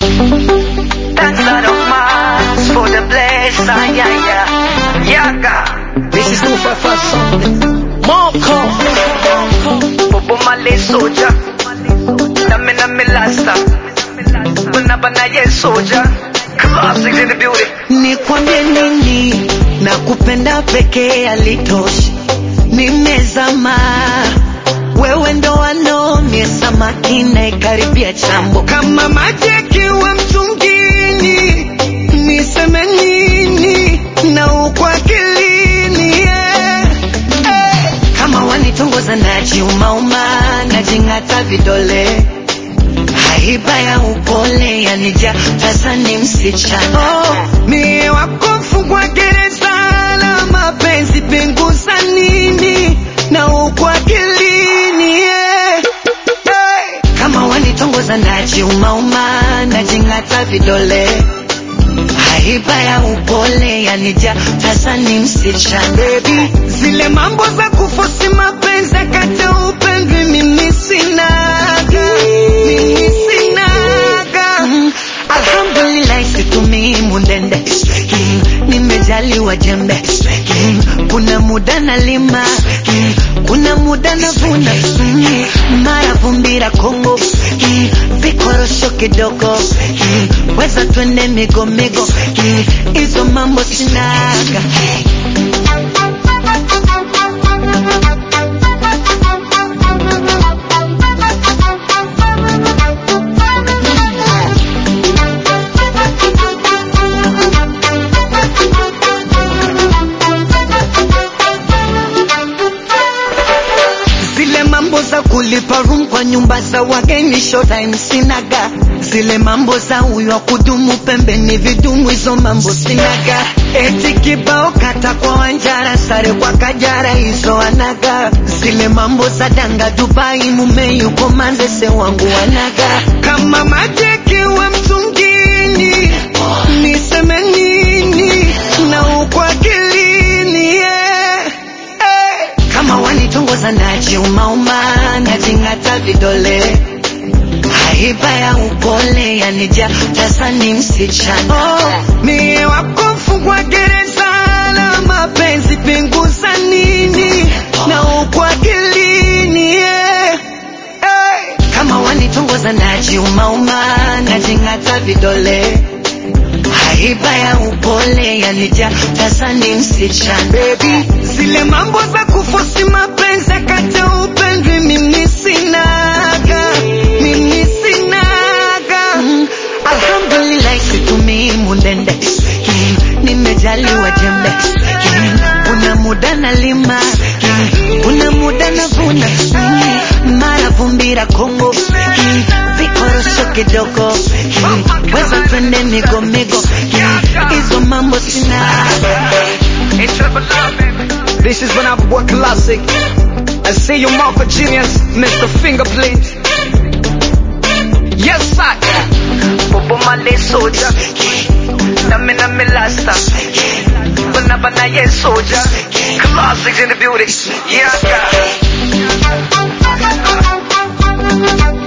Thanks God of Mars for the blessing, Yaga. This is 255 something. Marco. Bobo Malay soldier. Namina Milasta. Banabana ye soldier. Classics in the building. Nikwambie nini na kupenda pekee alitoshi. Nimezama wewe ndo wanomie samaki na ikaribia chambo kama maji yakiwa mtungini. Niseme nini na ukwa akilini, yeah. Kama wanitongoza najiumauma najing'ata vidole. Haiba ya upole yanija sasa ni msichana. Mie wakufungwa gereza la mapenzi penguza nini na ukwa akilini, yeah. Kama wanitongoza najiumauma najing'ata vidole. Haiba ya upole yanija sasa ni msichana. Baby, zile mambo za kufosi mapenzi kata upendwi mimi sinaga. Alhamdulillah situmii mundende. Nimejaliwa jembe. Kuna muda nalima, kuna muda navuna. Mara vumbira Kongo, vikorosho kidogo. Weza twende migo migo, hizo mambo sinaga. Kulipa room kwa nyumba za wageni showtime sinaga. Zile mambo za huyo kudumu pembeni vidumu hizo mambo sinaga. Eti kibao kata kwa wanjara sare kwa kajara hizo anaga. Zile mambo za danga Dubai mume yuko Manzese wangu anaga. Kama maji yakiwa mtungini niseme nini na ukwa akilini, yeah. Kama wanitongoza najiumauma najing'ata vidole. Haiba ya upole yanija sasa ni msichana. Mie wakufungwa gereza la mapenzi penguza nini na ukwa akilini, yeah. Kama wanitongoza najiumauma najing'ata vidole. Haiba ya upole yanija sasa ni msichana. Baby, zile mambo za kufosi mapenzi kata upendwi mimi sinaga. Alhamdulillah situmii mundende. Nimejaliwa jembe. Kuna muda nalima, kuna muda navuna. Mara vumbira Kongo, vikorosho kidogo. Weza twende migo migo, hizo mambo sinaga. This is when I work classic. I see you Marco Genius, Mr. Fingerprint. Yes, sir. Bobo Malay soldier. Namina Milasta. Banabana ye soldier. Classics in the building. Yaga.